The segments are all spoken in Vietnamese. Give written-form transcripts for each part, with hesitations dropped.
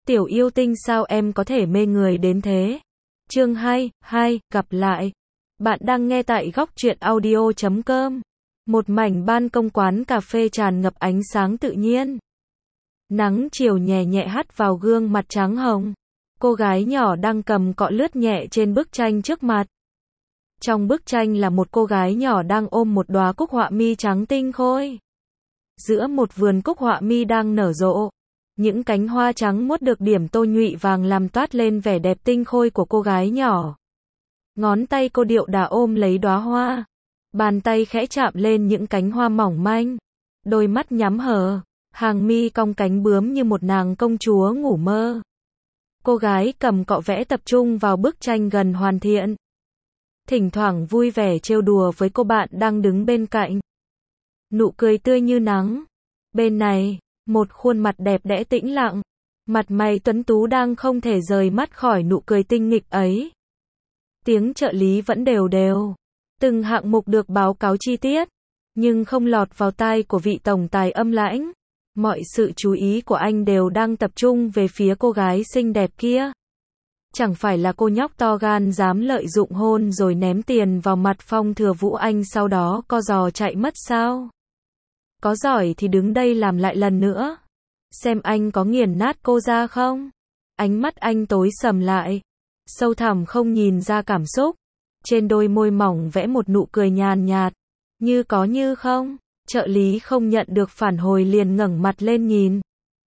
Tiểu yêu tinh sao em có thể mê người đến thế? Chương 2, gặp lại. Bạn đang nghe tại góc truyện audio.com. Một mảnh ban công quán cà phê tràn ngập ánh sáng tự nhiên. Nắng chiều nhẹ nhẹ hắt vào gương mặt trắng hồng. Cô gái nhỏ đang cầm cọ lướt nhẹ trên bức tranh trước mặt. Trong bức tranh là một cô gái nhỏ đang ôm một đóa cúc họa mi trắng tinh khôi. Giữa một vườn cúc họa mi đang nở rộ. Những cánh hoa trắng muốt được điểm tô nhụy vàng làm toát lên vẻ đẹp tinh khôi của cô gái nhỏ. Ngón tay cô điệu đà ôm lấy đóa hoa. Bàn tay khẽ chạm lên những cánh hoa mỏng manh. Đôi mắt nhắm hờ. Hàng mi cong cánh bướm như một nàng công chúa ngủ mơ. Cô gái cầm cọ vẽ tập trung vào bức tranh gần hoàn thiện. Thỉnh thoảng vui vẻ trêu đùa với cô bạn đang đứng bên cạnh. Nụ cười tươi như nắng. Bên này, một khuôn mặt đẹp đẽ tĩnh lặng. Mặt mày tuấn tú đang không thể rời mắt khỏi nụ cười tinh nghịch ấy. Tiếng trợ lý vẫn đều đều. Từng hạng mục được báo cáo chi tiết, nhưng không lọt vào tai của vị tổng tài âm lãnh. Mọi sự chú ý của anh đều đang tập trung về phía cô gái xinh đẹp kia. Chẳng phải là cô nhóc to gan dám lợi dụng hôn rồi ném tiền vào mặt Phong Thừa Vũ anh sau đó co giò chạy mất sao? Có giỏi thì đứng đây làm lại lần nữa. Xem anh có nghiền nát cô ra không? Ánh mắt anh tối sầm lại. Sâu thẳm không nhìn ra cảm xúc. Trên đôi môi mỏng vẽ một nụ cười nhàn nhạt. Như có như không. Trợ lý không nhận được phản hồi liền ngẩng mặt lên nhìn.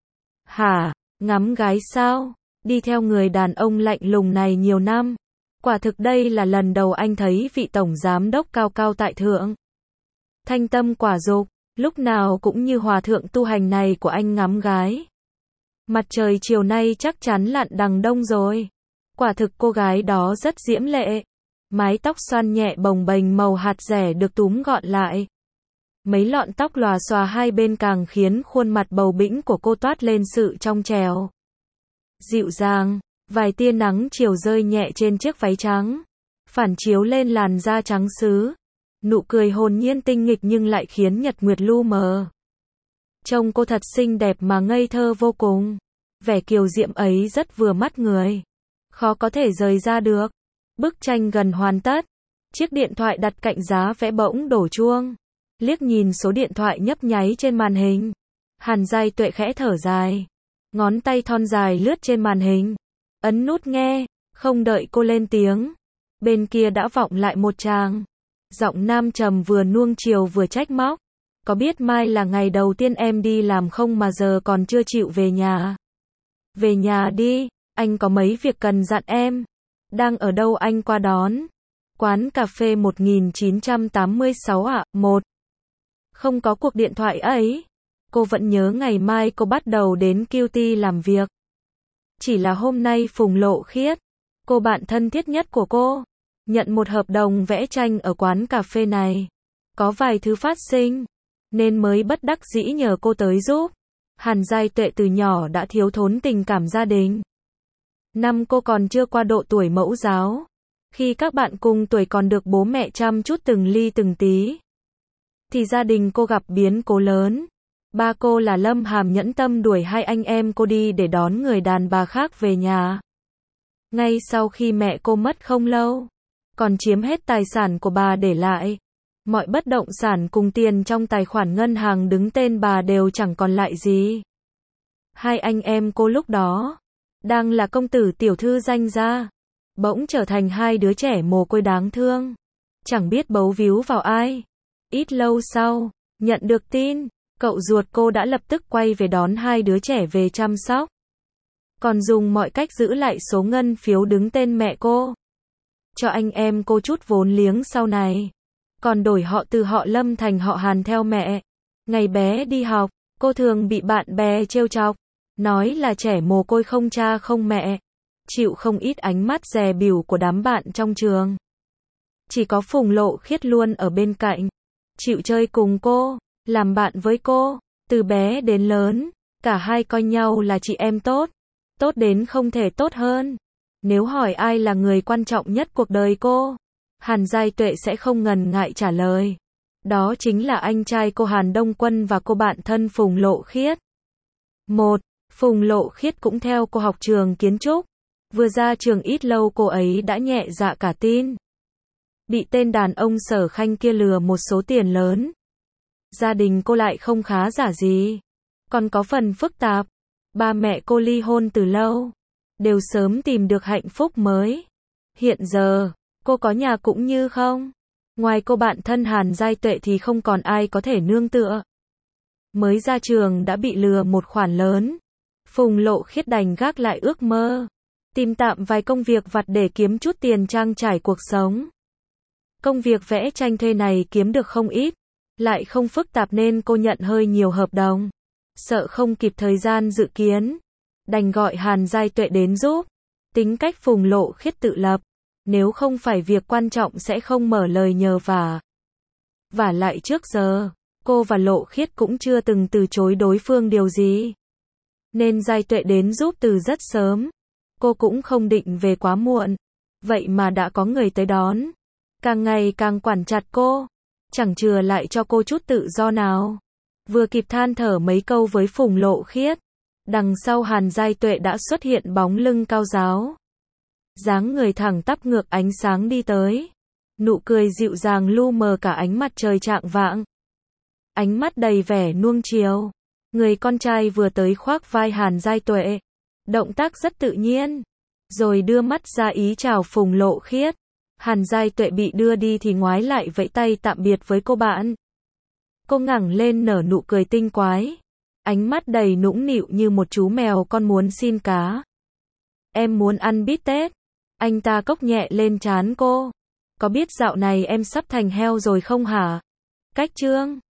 Hả? Ngắm gái sao? Đi theo người đàn ông lạnh lùng này nhiều năm. Quả thực đây là lần đầu anh thấy vị tổng giám đốc cao cao tại thượng. Thanh tâm quả dục, lúc nào cũng như hòa thượng tu hành này của anh ngắm gái. Mặt trời chiều nay chắc chắn lặn đằng đông rồi. Quả thực cô gái đó rất diễm lệ. Mái tóc xoăn nhẹ bồng bềnh màu hạt dẻ được túm gọn lại. Mấy lọn tóc lòa xòa hai bên càng khiến khuôn mặt bầu bĩnh của cô toát lên sự trong trẻo. Dịu dàng, vài tia nắng chiều rơi nhẹ trên chiếc váy trắng, phản chiếu lên làn da trắng sứ. Nụ cười hồn nhiên tinh nghịch nhưng lại khiến nhật nguyệt lu mờ. Trông cô thật xinh đẹp mà ngây thơ vô cùng. Vẻ kiều diễm ấy rất vừa mắt người. Khó có thể rời ra được. Bức tranh gần hoàn tất. Chiếc điện thoại đặt cạnh giá vẽ bỗng đổ chuông. Liếc nhìn số điện thoại nhấp nháy trên màn hình. Hàn Giai Tuệ khẽ thở dài. Ngón tay thon dài lướt trên màn hình. Ấn nút nghe. Không đợi cô lên tiếng. Bên kia đã vọng lại một tràng. Giọng nam trầm vừa nuông chiều vừa trách móc. Có biết mai là ngày đầu tiên em đi làm không mà giờ còn chưa chịu về nhà? Về nhà đi, anh có mấy việc cần dặn em. Đang ở đâu anh qua đón? Quán cà phê 1986 ạ. 1. Không có cuộc điện thoại ấy. Cô vẫn nhớ ngày mai cô bắt đầu đến QT làm việc. Chỉ là hôm nay Phùng Lộ Khiết, cô bạn thân thiết nhất của cô, nhận một hợp đồng vẽ tranh ở quán cà phê này. Có vài thứ phát sinh, nên mới bất đắc dĩ nhờ cô tới giúp. Hàn Giai Tuệ từ nhỏ đã thiếu thốn tình cảm gia đình. Năm cô còn chưa qua độ tuổi mẫu giáo. Khi các bạn cùng tuổi còn được bố mẹ chăm chút từng ly từng tí. Thì gia đình cô gặp biến cố lớn. Ba cô là Lâm Hàm nhẫn tâm đuổi hai anh em cô đi để đón người đàn bà khác về nhà. Ngay sau khi mẹ cô mất không lâu, còn chiếm hết tài sản của bà để lại. Mọi bất động sản cùng tiền trong tài khoản ngân hàng đứng tên bà đều chẳng còn lại gì. Hai anh em cô lúc đó, đang là công tử tiểu thư danh gia, bỗng trở thành hai đứa trẻ mồ côi đáng thương. Chẳng biết bấu víu vào ai. Ít lâu sau, nhận được tin, cậu ruột cô đã lập tức quay về đón hai đứa trẻ về chăm sóc. Còn dùng mọi cách giữ lại số ngân phiếu đứng tên mẹ cô. Cho anh em cô chút vốn liếng sau này. Còn đổi họ từ họ Lâm thành họ Hàn theo mẹ. Ngày bé đi học, cô thường bị bạn bè trêu chọc. Nói là trẻ mồ côi không cha không mẹ. Chịu không ít ánh mắt dè bỉu của đám bạn trong trường. Chỉ có Phùng Lộ Khiết luôn ở bên cạnh. Chịu chơi cùng cô, làm bạn với cô. Từ bé đến lớn, cả hai coi nhau là chị em tốt. Tốt đến không thể tốt hơn. Nếu hỏi ai là người quan trọng nhất cuộc đời cô, Hàn Giai Tuệ sẽ không ngần ngại trả lời. Đó chính là anh trai cô Hàn Đông Quân và cô bạn thân Phùng Lộ Khiết. 1. Phùng Lộ Khiết cũng theo cô học trường kiến trúc. Vừa ra trường ít lâu cô ấy đã nhẹ dạ cả tin. Bị tên đàn ông Sở Khanh kia lừa một số tiền lớn. Gia đình cô lại không khá giả gì. Còn có phần phức tạp. Ba mẹ cô ly hôn từ lâu. Đều sớm tìm được hạnh phúc mới. Hiện giờ, cô có nhà cũng như không. Ngoài cô bạn thân Hàn Giai Tuệ thì không còn ai có thể nương tựa. Mới ra trường đã bị lừa một khoản lớn. Phùng Lộ Khiết đành gác lại ước mơ. Tìm tạm vài công việc vặt để kiếm chút tiền trang trải cuộc sống. Công việc vẽ tranh thuê này kiếm được không ít. Lại không phức tạp nên cô nhận hơi nhiều hợp đồng. Sợ không kịp thời gian dự kiến. Đành gọi Hàn Giai Tuệ đến giúp. Tính cách Phùng Lộ Khiết tự lập. Nếu không phải việc quan trọng sẽ không mở lời nhờ vả. Vả lại trước giờ, cô và Lộ Khiết cũng chưa từng từ chối đối phương điều gì. Nên Giai Tuệ đến giúp từ rất sớm. Cô cũng không định về quá muộn. Vậy mà đã có người tới đón. Càng ngày càng quản chặt cô. Chẳng chừa lại cho cô chút tự do nào. Vừa kịp than thở mấy câu với Phùng Lộ Khiết. Đằng sau Hàn Giai Tuệ đã xuất hiện bóng lưng cao ráo. Dáng người thẳng tắp ngược ánh sáng đi tới. Nụ cười dịu dàng lu mờ cả ánh mặt trời chạng vạng. Ánh mắt đầy vẻ nuông chiều. Người con trai vừa tới khoác vai Hàn Giai Tuệ. Động tác rất tự nhiên. Rồi đưa mắt ra ý chào Phùng Lộ Khiết. Hàn Giai Tuệ bị đưa đi thì ngoái lại vẫy tay tạm biệt với cô bạn. Cô ngẩng lên nở nụ cười tinh quái. Ánh mắt đầy nũng nịu như một chú mèo con muốn xin cá. Em muốn ăn bít tết. Anh ta cốc nhẹ lên trán cô. Có biết dạo này em sắp thành heo rồi không hả? Cách chương